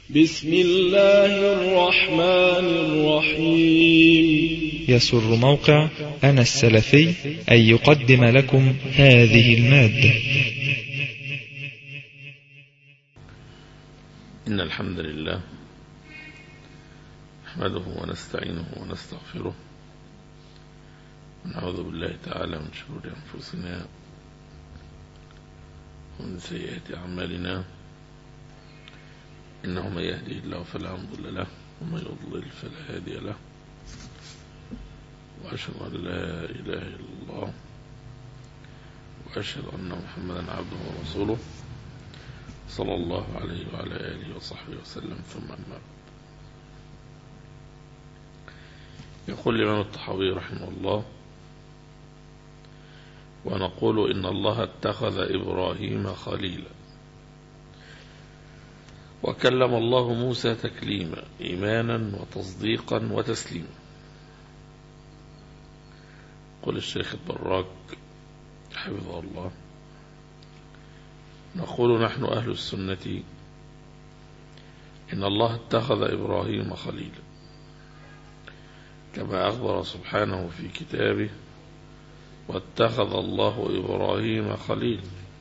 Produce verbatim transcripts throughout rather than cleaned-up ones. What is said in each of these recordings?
بسم الله الرحمن الرحيم. يسر موقع أنا السلفي أن يقدم لكم هذه المادة. إن الحمد لله نحمده ونستعينه ونستغفره ونعوذ بالله تعالى من شرور أنفسنا ومن سيئات أعمالنا، إنه من يهدي الله فلا مضل له ومن يضلل فلا هادي له، وأشهد أن لا إله إلا الله وأشهد أن محمدا عبده ورسوله صلى الله عليه وعلى آله وصحبه وسلم. ثم أما بعد، يقول الإمام الطحاوي رحمه الله: ونقول إن الله اتخذ إبراهيم خليلا، وكلم الله موسى تكليما، إيمانا وتصديقا وتسليما. قل الشيخ البراك حفظه الله: نقول نحن أهل السنة إن الله اتخذ إبراهيم خليلا، كما أخبر سبحانه في كتابه: واتخذ الله إبراهيم خليلا.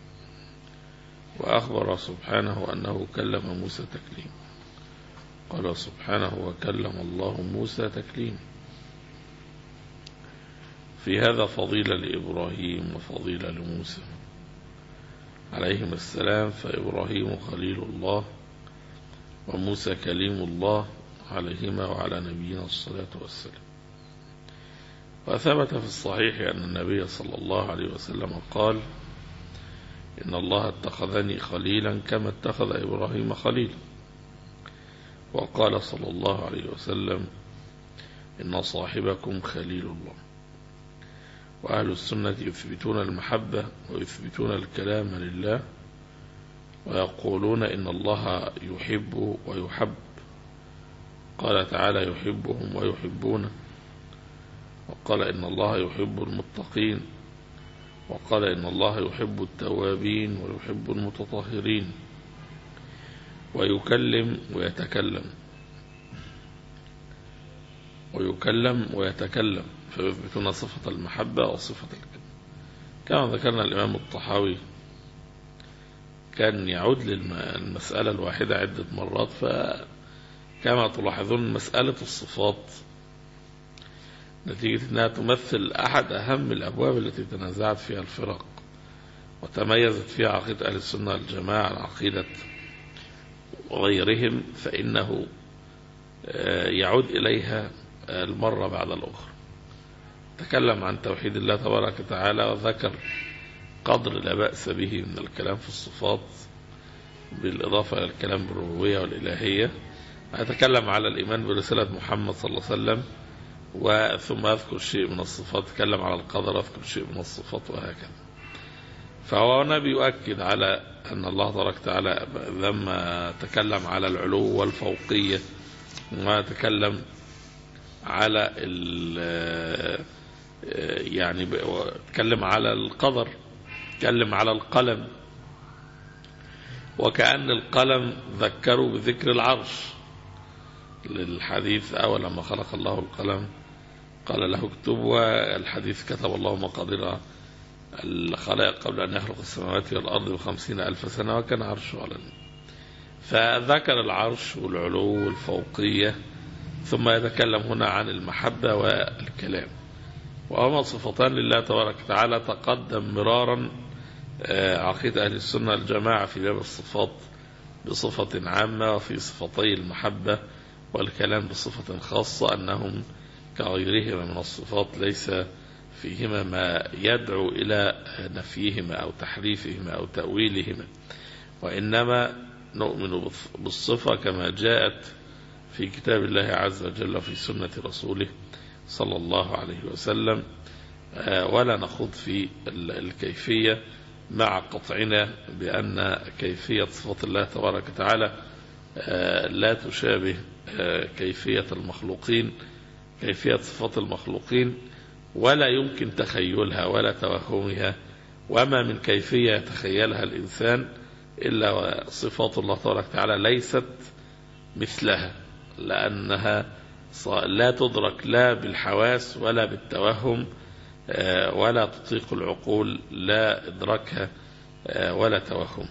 وأخبر سبحانه أنه كلم موسى تكليما، قال سبحانه: وكلم الله موسى تكليما. في هذا فضيلة لإبراهيم وفضيلة لموسى عليهم السلام، فإبراهيم خليل الله وموسى كليم الله عليهما وعلى نبينا الصلاة والسلام. وثبت في الصحيح أن النبي صلى الله عليه وسلم قال: إن الله اتخذني خليلا كما اتخذ إبراهيم خليلا. وقال صلى الله عليه وسلم: إن صاحبكم خليل الله. وأهل السنة يثبتون المحبة ويثبتون الكلام لله، ويقولون إن الله يحب ويحب. قال تعالى: يحبهم ويحبونه. وقال: إن الله يحب المتقين. وقال: إن الله يحب التوابين ويحب المتطهرين. ويكلم ويتكلم ويكلم ويتكلم فيثبتون صفة المحبة وصفة الكلام. كما ذكرنا الإمام الطحاوي كان يعود للمسألة الواحدة عدة مرات، فكما تلاحظون مسألة الصفات نتيجة أنها تمثل أحد أهم الأبواب التي تنازعت فيها الفرق وتميزت فيها عقيدة أهل السنة والجماعة عن عقيدة غيرهم، فإنه يعود إليها المرة بعد الأخرى. تكلم عن توحيد الله تبارك وتعالى وذكر قدر لا بأس به من الكلام في الصفات بالإضافة إلى الكلام بالربوبية والإلهية. أتكلم على الإيمان برسالة محمد صلى الله عليه وسلم، وثم أذكر شيء من الصفات. تكلم على القدر، أذكر شيء من الصفات، وهكذا. فهو نبي يؤكد على أن الله تبارك وتعالى لما تكلم على العلو والفوقية، وما تكلم على يعني تكلم على القدر، تكلم على القلم، وكأن القلم ذكروا بذكر العرش للحديث: أول لما خلق الله القلم قال له اكتب. والحديث: كتب الله مقادير الخلائق قبل أن يخلق السماوات والأرض بخمسين ألف سنة وكان عرشه على الماء. فذكر العرش والعلو والفوقية، ثم يتكلم هنا عن المحبة والكلام، وهما صفتان لله تبارك وتعالى. تقدم مرارا عقيدة أهل السنة الجماعة في باب الصفات بصفة عامة، وفي صفتي المحبة والكلام بصفة خاصة، أنهم كغيرهما من الصفات ليس فيهما ما يدعو إلى نفيهما أو تحريفهما أو تأويلهما، وإنما نؤمن بالصفة كما جاءت في كتاب الله عز وجل وفي سنة رسوله صلى الله عليه وسلم، ولا نخوض في الكيفية، مع قطعنا بأن كيفية صفات الله تبارك وتعالى لا تشابه كيفية المخلوقين، كيفية صفات المخلوقين ولا يمكن تخيلها ولا توهمها، وما من كيفية يتخيلها الإنسان إلا صفات الله تبارك وتعالى ليست مثلها، لأنها لا تدرك لا بالحواس ولا بالتوهم ولا تطيق العقول لا إدراكها ولا توهم.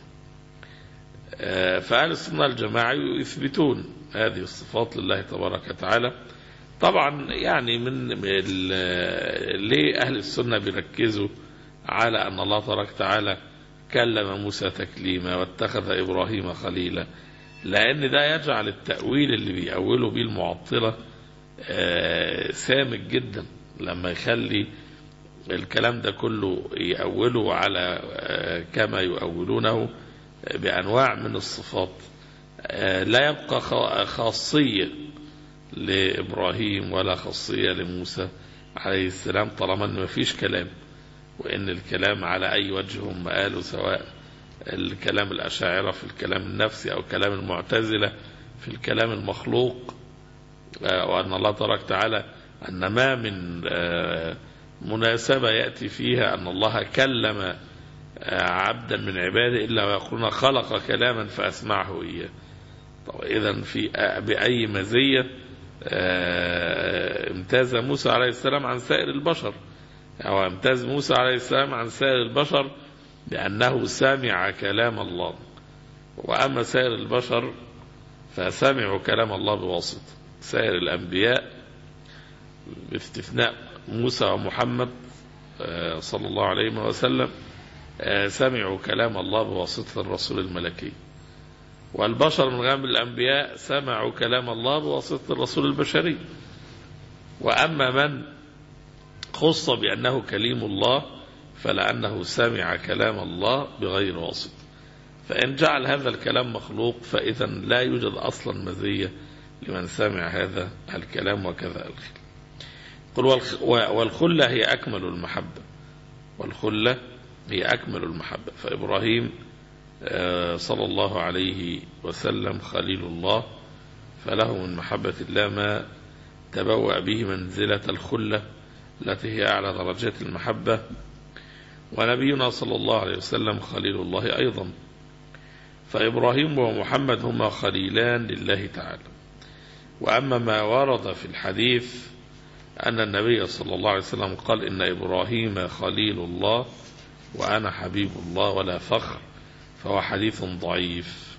فأهل السنة الجماعة يثبتون هذه الصفات لله تبارك وتعالى. طبعا يعني من ليه أهل السنة بيركزوا على أن الله تبارك وتعالى كلم موسى تكليما واتخذ إبراهيم خليلا؟ لأن ده يجعل التأويل اللي بيأولوا به المعطلة سامج جدا، لما يخلي الكلام ده كله يأولوا على كما يؤولونه بأنواع من الصفات، لا يبقى خاصية لإبراهيم ولا خاصية لموسى عليه السلام طالما ما فيش كلام، وإن الكلام على أي وجه هم قالوا، سواء الكلام الأشاعرة في الكلام النفسي أو كلام المعتزلة في الكلام المخلوق، وأن الله تبارك وتعالى أن ما من مناسبة يأتي فيها أن الله كلم عبدا من عباده إلا ويقولون خلق كلاما فأسمعه إياه. طب إذن في بأي مزية امتاز موسى عليه السلام عن سائر البشر، أو امتاز موسى عليه السلام عن سائر البشر بأنه سمع كلام الله، وأما سائر البشر فسمعوا كلام الله بواسطة. سائر الأنبياء باستثناء موسى ومحمد صلى الله عليه وسلم سمعوا كلام الله بواسطة الرسول الملكي، والبشر من غير الأنبياء سمعوا كلام الله بواسطة الرسول البشري. وأما من خص بأنه كليم الله فلأنه سمع كلام الله بغير واسطة. فإن جعل هذا الكلام مخلوق فإذا لا يوجد أصلا مزية لمن سمع هذا الكلام وكذا الخير. قل والخلة هي أكمل المحبة، والخلة هي أكمل المحبة. فإبراهيم صلى الله عليه وسلم خليل الله، فله من محبة الله ما تبوأ به منزلة الخلة التي هي أعلى درجات المحبة. ونبينا صلى الله عليه وسلم خليل الله أيضا، فإبراهيم ومحمد هما خليلان لله تعالى. وأما ما ورد في الحديث أن النبي صلى الله عليه وسلم قال إن إبراهيم خليل الله وأنا حبيب الله ولا فخر، فهو حديث ضعيف،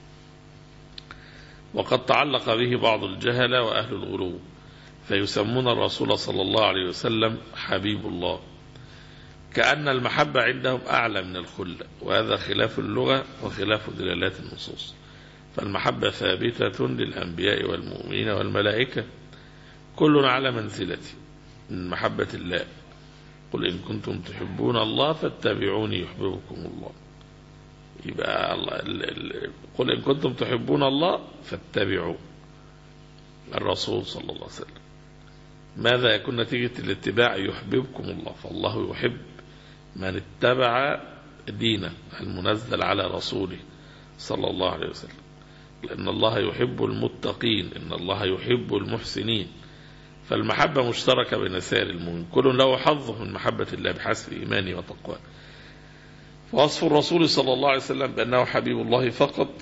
وقد تعلق به بعض الجهلة وأهل الغلو، فيسمون الرسول صلى الله عليه وسلم حبيب الله، كأن المحبة عندهم أعلى من الخلة، وهذا خلاف اللغة وخلاف دلالات النصوص. فالمحبة ثابتة للأنبياء والمؤمنين والملائكة، كل على منزلته من محبة الله. قل إن كنتم تحبون الله فاتبعوني يحببكم الله. يبقى الله قل إن كنتم تحبون الله فاتبعوا الرسول صلى الله عليه وسلم. ماذا يكون نتيجة الاتباع؟ يحببكم الله، فالله يحب من اتبع دينه المنزل على رسوله صلى الله عليه وسلم، لأن الله يحب المتقين، إن الله يحب المحسنين. فالمحبة مشتركة بين سائر المؤمنين، كل له حظه من محبة الله بحسب إيمانه وتقواه. ووصف الرسول صلى الله عليه وسلم بأنه حبيب الله فقط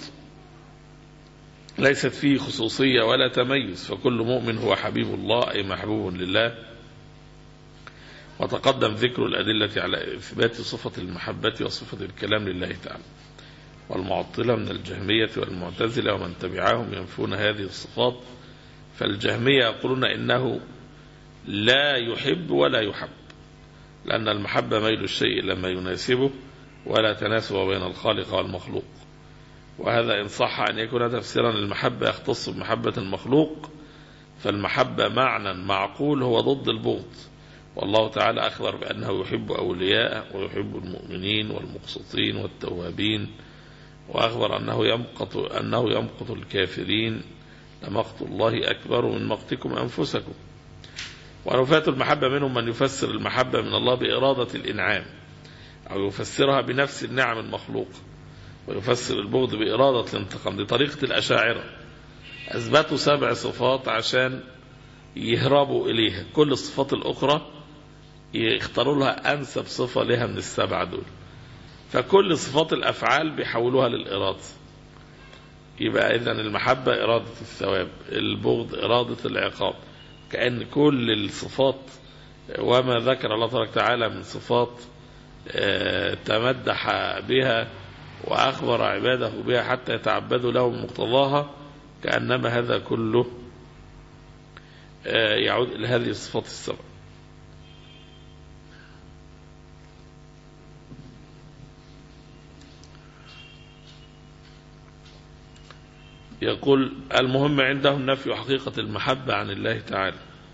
ليست فيه خصوصية ولا تميز، فكل مؤمن هو حبيب الله أي محبوب لله. وتقدم ذكر الأدلة على إثبات صفة المحبة وصفة الكلام لله تعالى. والمعطلة من الجهمية والمعتزلة ومن تبعهم ينفون هذه الصفات. فالجهمية يقولون إنه لا يحب ولا يحب، لأن المحبة ميل الشيء لما يناسبه ولا تناسب بين الخالق والمخلوق. وهذا إن صح أن يكون تفسيرا للمحبة يختص بمحبة المخلوق، فالمحبة معنى معقول هو ضد البغض. والله تعالى أخبر بأنه يحب أولياءه ويحب المؤمنين والمقسطين والتوابين، وأخبر أنه يمقت أنه يمقت الكافرين، لمقت الله أكبر من مقتكم أنفسكم. ونفاة المحبة منهم من يفسر المحبة من الله بإرادة الإنعام، أو يفسرها بنفس النعم المخلوقة، ويفسر البغض بإرادة الانتقام. دي طريقة الأشاعرة، أثبتوا سبع صفات عشان يهربوا إليها، كل الصفات الأخرى يختاروا لها أنسب صفة لها من السبعة دول. فكل صفات الأفعال بيحولوها للإرادة، يبقى إذن المحبة إرادة الثواب، البغض إرادة العقاب. كأن كل الصفات وما ذكر الله تبارك وتعالى من صفات تمدح بها وأخبر عباده بها حتى يتعبدوا له بمقتضاها، كأنما هذا كله يعود إلى هذه الصفات السبع. يقول المهم عندهم نفي حقيقة المحبة عن الله تعالى،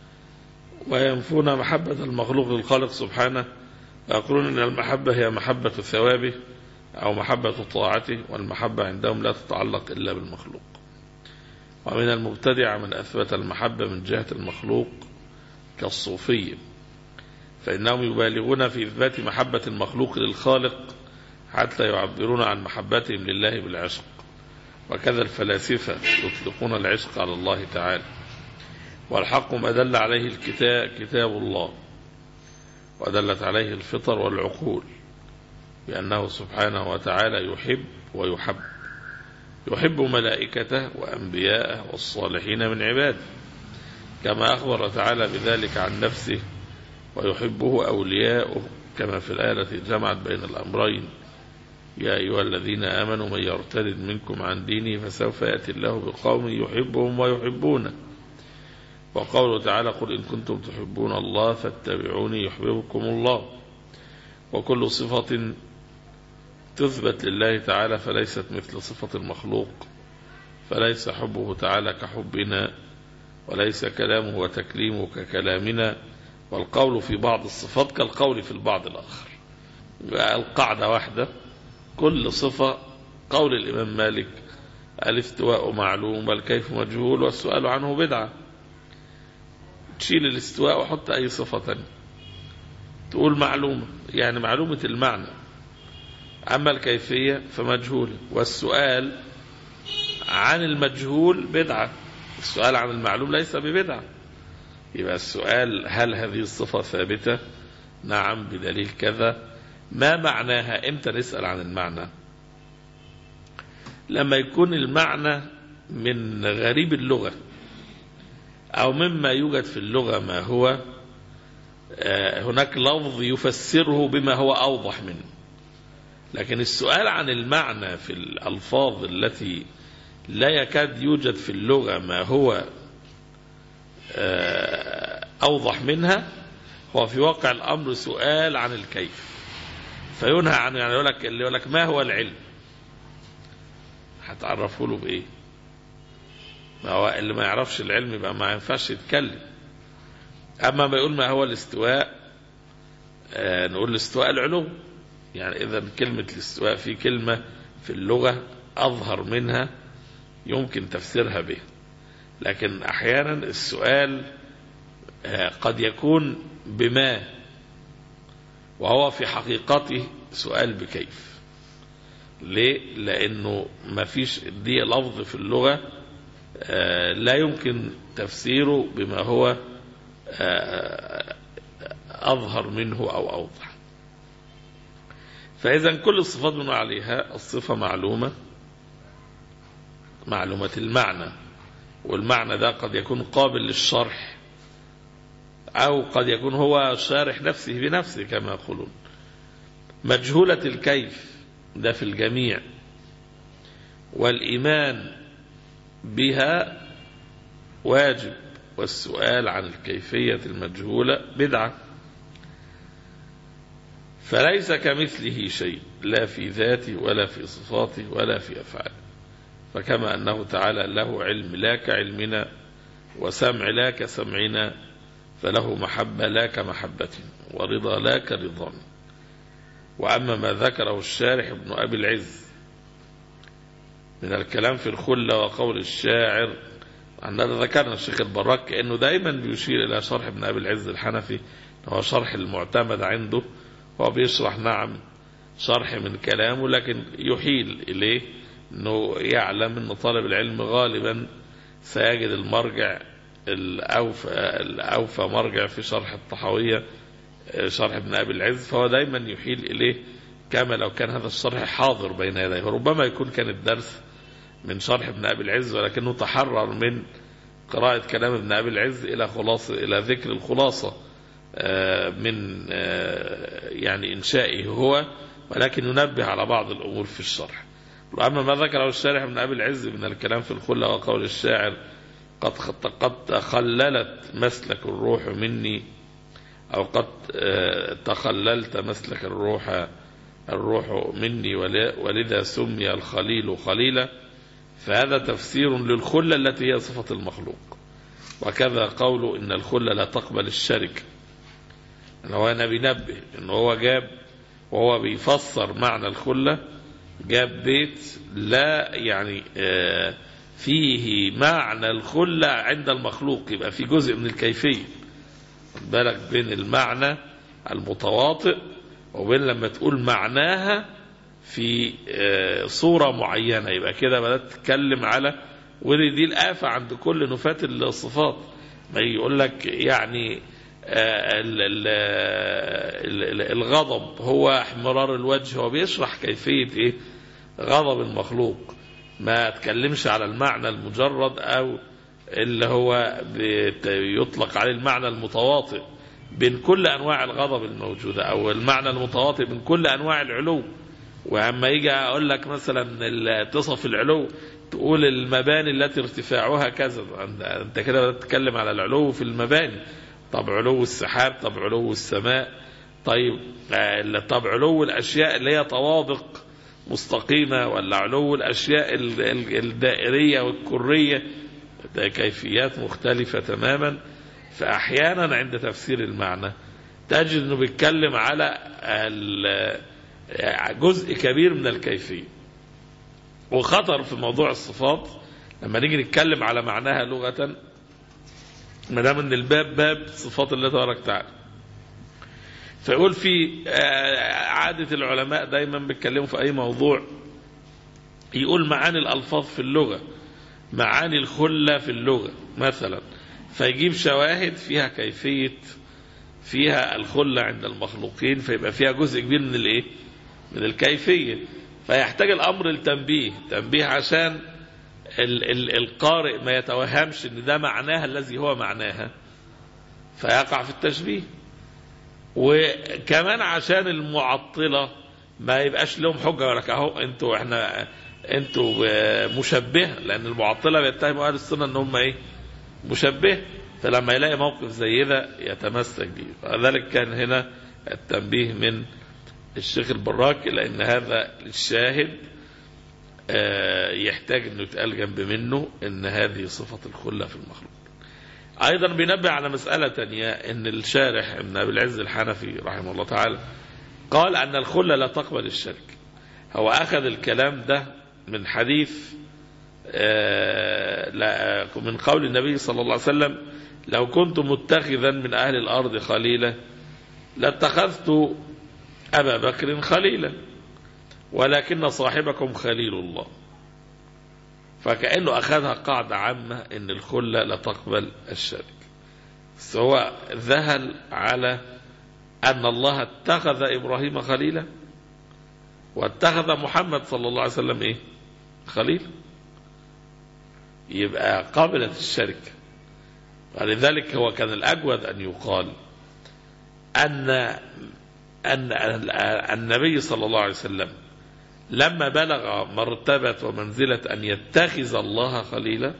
وينفون محبة المخلوق للخالق سبحانه، ويقولون أن المحبة هي محبة ثوابه أو محبة طاعته، والمحبة عندهم لا تتعلق إلا بالمخلوق. ومن المبتدع من أثبت المحبة من جهة المخلوق كالصوفية، فإنهم يبالغون في إثبات محبة المخلوق للخالق حتى يعبرون عن محبتهم لله بالعشق. وكذا الفلاسفة يطلقون العشق على الله تعالى، والحق ما دل عليه الكتاب كتاب الله، ودلت عليه الفطر والعقول، بأنه سبحانه وتعالى يحب ويحب، يحب ملائكته وأنبياءه والصالحين من عباده، كما أخبر تعالى بذلك عن نفسه، ويحبه أولياؤه، كما في الآية التي جمعت بين الأمرين: يا أيها الذين آمنوا من يرتد منكم عن دينه فسوف يأتي الله بقوم يحبهم ويحبونه. وقوله تعالى: قل إن كنتم تحبون الله فاتبعوني يحببكم الله. وكل صفة تثبت لله تعالى فليست مثل صفة المخلوق، فليس حبه تعالى كحبنا، وليس كلامه وتكليمه ككلامنا، والقول في بعض الصفات كالقول في البعض الآخر. القاعدة واحدة، كل صفة قول الإمام مالك: الاستواء معلوم والكيف مجهول والسؤال عنه بدعة. تشيل الاستواء وحط أي صفة تانية، تقول معلومة، يعني معلومة المعنى، أما الكيفية فمجهولة، والسؤال عن المجهول بدعة، السؤال عن المعلوم ليس ببدعة. يبقى السؤال: هل هذه الصفة ثابتة؟ نعم بدليل كذا. ما معناها؟ امتى نسأل عن المعنى؟ لما يكون المعنى من غريب اللغة، أو مما يوجد في اللغة ما هو هناك لفظ يفسره بما هو أوضح منه. لكن السؤال عن المعنى في الألفاظ التي لا يكاد يوجد في اللغة ما هو أوضح منها، هو في واقع الأمر سؤال عن الكيف، فينهى عنه. يعني يقول لك اللي يقول لك ما هو العلم، هتعرفه له بإيه؟ ما هو اللي ما يعرفش العلم يبقى ما ينفعش يتكلم. أما ما يقول ما هو الاستواء، آه نقول الاستواء العلو. يعني إذا كلمة الاستواء في كلمة في اللغة أظهر منها يمكن تفسيرها به، لكن أحيانا السؤال آه قد يكون بما، وهو في حقيقته سؤال بكيف. ليه؟ لأنه ما فيش دي لفظ في اللغة آه لا يمكن تفسيره بما هو آه أظهر منه أو أوضح. فإذا كل الصفات بنقول عليها الصفة معلومة، معلومة المعنى، والمعنى ده قد يكون قابل للشرح، أو قد يكون هو شارح نفسه بنفسه كما يقولون. مجهولة الكيف ده في الجميع، والإيمان بها واجب، والسؤال عن الكيفية المجهولة بدعة. فليس كمثله شيء، لا في ذاته ولا في صفاته ولا في أفعاله. فكما أنه تعالى له علم لا كعلمنا، وسمع لا كسمعنا، فله محبة لا كمحبتنا، ورضا لا كرضانا. وأما ما ذكره الشارح ابن أبي العز من الكلام في الخلة وقول الشاعر، عندنا ذكرنا الشيخ البراك كأنه دائما بيشير إلى شرح ابن أبي العز الحنفي، هو شرح المعتمد عنده، هو بيشرح نعم شرح من كلامه، لكن يحيل إليه أنه يعلم أن طالب العلم غالبا سيجد المرجع الأوفى, الأوفى مرجع في شرح الطحاوية، شرح ابن أبي العز، فهو دايما يحيل إليه كما لو كان هذا الشرح حاضر بين يديه. وربما يكون كان الدرس من شرح ابن أبي العز، ولكنه تحرر من قراءة كلام ابن أبي العز إلى خلاصة إلى ذكر الخلاصة من يعني إنشائه هو، ولكن ينبه على بعض الأمور في الشرح. وأما ما ذكره الشارح ابن أبي العز من الكلام في الخلة وقول الشاعر قد قد تخللت مسلك الروح مني، أو قد تخللت مسلك الروح الروح مني ولذا سمي الخليل خليلا، فهذا تفسير للخلة التي هي صفة المخلوق. وكذا قوله إن الخلة لا تقبل الشرك، إنه هنا بينبه إنه هو جاب وهو بيفسر معنى الخلة جاب بيت لا يعني فيه معنى الخلة عند المخلوق، يبقى في جزء من الكيفية. خد بالك بين المعنى المتواطئ وبين لما تقول معناها في صورة معينة، يبقى كده بدأت تتكلم على، ودي الآفة عند كل نفاة الصفات. ما يقول لك يعني الغضب هو احمرار الوجه، هو بيشرح كيفية ايه غضب المخلوق، ما تكلمش على المعنى المجرد او اللي هو يطلق عليه المعنى المتواطئ بين كل انواع الغضب الموجودة، او المعنى المتواطئ بين كل انواع العلو. واما يجي اقول لك مثلا تصف العلو تقول المباني التي ارتفاعها كذا، انت كده بتتكلم على العلو في المباني. طب علو السحاب، طب علو السماء، طيب طب علو الاشياء اللي هي طوابق مستقيمة، ولا علو الاشياء الدائرية والكرية، ده كيفيات مختلفة تماما. فاحيانا عند تفسير المعنى تجد انه بيتكلم على جزء كبير من الكيفية. وخطر في موضوع الصفات لما نيجي نتكلم على معناها لغة، ما دام ان الباب باب صفات الله تبارك وتعالى، فيقول في عادة العلماء دايما بيتكلموا في اي موضوع يقول معاني الالفاظ في اللغة، معاني الخلة في اللغة مثلا، فيجيب شواهد فيها كيفية فيها الخلة عند المخلوقين، فيبقى فيها جزء كبير من الايه من الكيفية. فيحتاج الامر التنبيه تنبيه عشان ال ال القارئ ما يتوهمش ان ده معناها الذي هو معناها فيقع في التشبيه، وكمان عشان المعطلة ما يبقاش لهم حجة ولك اهو انتوا احنا انتوا مشبهة، لان المعطلة بيتهموا اهل السنة ان هم ايه مشبه، فلما يلاقي موقف زي ده يتمسك به. فذلك كان هنا التنبيه من الشيخ البراك الى ان هذا الشاهد يحتاج انه يتقال جنب منه ان هذه صفة الخلة في المخلوق. ايضا بينبه على مسألة تانية، ان الشارح ابن ابي العز الحنفي رحمه الله تعالى قال ان الخلة لا تقبل الشرك. هو اخذ الكلام ده من حديث من قول النبي صلى الله عليه وسلم لو كنت متخذا من اهل الارض خليلا لاتخذت ابا بكر خليلا ولكن صاحبكم خليل الله. فكأنه أخذها قاعدة عامة إن الخلة لا تقبل الشرك، سواء ذهل على أن الله اتخذ إبراهيم خليلا واتخذ محمد صلى الله عليه وسلم إيه خليل، يبقى قابلت الشرك. ولذلك هو كان الأجود أن يقال أن أن النبي صلى الله عليه وسلم لما بلغ مرتبة ومنزلة أن يتخذ الله خليلا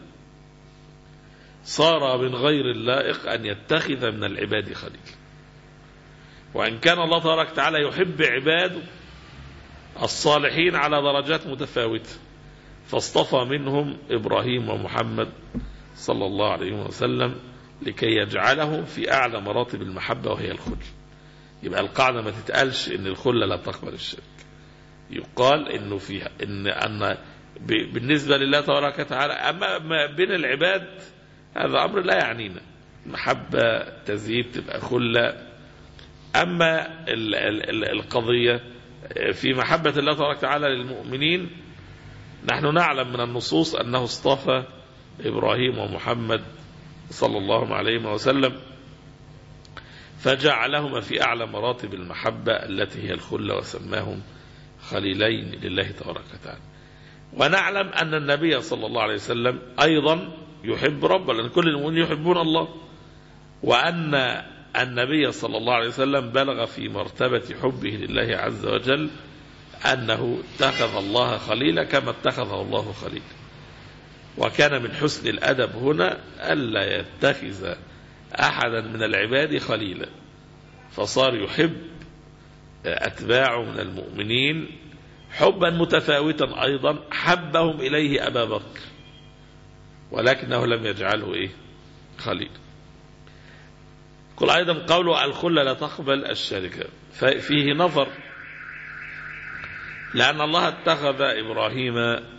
صار من غير اللائق أن يتخذ من العباد خليل. وإن كان الله تبارك وتعالى يحب عباده الصالحين على درجات متفاوتة، فاصطفى منهم إبراهيم ومحمد صلى الله عليه وسلم لكي يجعلهم في أعلى مراتب المحبة وهي الخلة. يبقى القاعدة ما تتقالش إن الخلة لا تقبل الشرك، يقال إنه فيها إن أن بالنسبة لله تبارك وتعالى. أما بين العباد هذا أمر لا يعنينا، محبة تزيد تبقى خلة. أما ال ال القضية في محبة الله تبارك وتعالى للمؤمنين، نحن نعلم من النصوص أنه اصطفى إبراهيم ومحمد صلى الله عليه وسلم فجعلهما في أعلى مراتب المحبة التي هي الخلة، وسماهم خليلين لله تبارك وتعالى. ونعلم أن النبي صلى الله عليه وسلم أيضا يحب ربه، لأن كل المؤمنين يحبون الله، وأن النبي صلى الله عليه وسلم بلغ في مرتبة حبه لله عز وجل أنه اتخذ الله خليلا كما اتخذه الله خليلا. وكان من حسن الأدب هنا ألا يتخذ أحدا من العباد خليلا، فصار يحب أتباعه من المؤمنين حبا متفاوتا أيضا، حبهم إليه أبا بكر ولكنه لم يجعله إيه خليل. قل أيضا قوله الخلة لا تقبل الشركة، فيه نظر، لأن الله اتخذ إبراهيم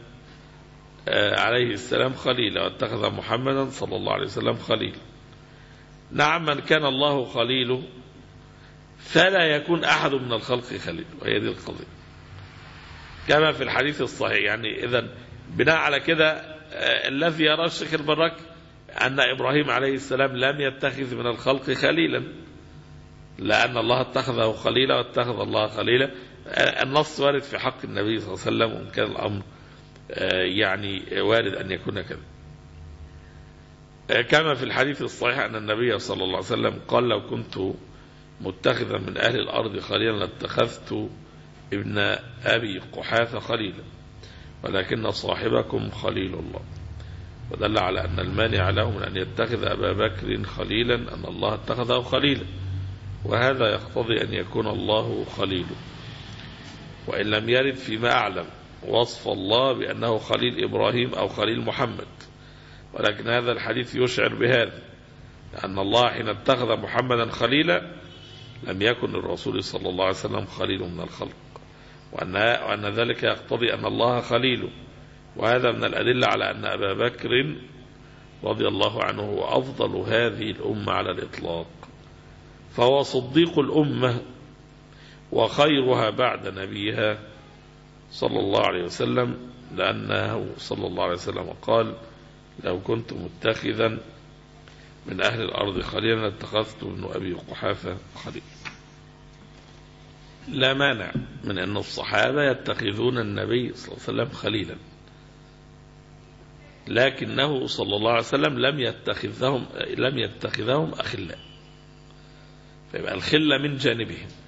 عليه السلام خليلا واتخذ محمدا صلى الله عليه وسلم خليلا. نعم، من كان الله خليله فلا يكون أحد من الخلق خليل، وهي دي القضية كما في الحديث الصحيح. يعني إذن بناء على كده الذي يرى الشيخ البراك أن إبراهيم عليه السلام لم يتخذ من الخلق خليلا، لأن الله اتخذه خليلا واتخذ الله خليلا. النص وارد في حق النبي صلى الله عليه وسلم، وإن كان الأمر يعني وارد أن يكون كذا، كما في الحديث الصحيح أن النبي صلى الله عليه وسلم قال لو كنت متخذا من أهل الأرض خليلا لاتخذت ابن أبي قحافة خليلا ولكن صاحبكم خليل الله. ودل على أن المانع له من أن يتخذ أبا بكر خليلا أن الله اتخذه خليلا، وهذا يقتضي أن يكون الله خليله، وإن لم يرد فيما أعلم وصف الله بأنه خليل إبراهيم أو خليل محمد، ولكن هذا الحديث يشعر بهذا، لأن الله حين اتخذ محمدا خليلا لم يكن الرسول صلى الله عليه وسلم خليل من الخلق، وأن, وأن ذلك يقتضي أن الله خليله. وهذا من الأدلة على أن أبا بكر رضي الله عنه هو أفضل هذه الأمة على الإطلاق، فهو صديق الأمة وخيرها بعد نبيها صلى الله عليه وسلم، لأنه صلى الله عليه وسلم قال لو كنت متخذا من أهل الأرض خليلا لاتخذت ابن أبي قحافة خليل. لا مانع من أن الصحابة يتخذون النبي صلى الله عليه وسلم خليلا، لكنه صلى الله عليه وسلم لم يتخذهم لم يتخذهم أخلاء، فيبقى الخلة من جانبهم.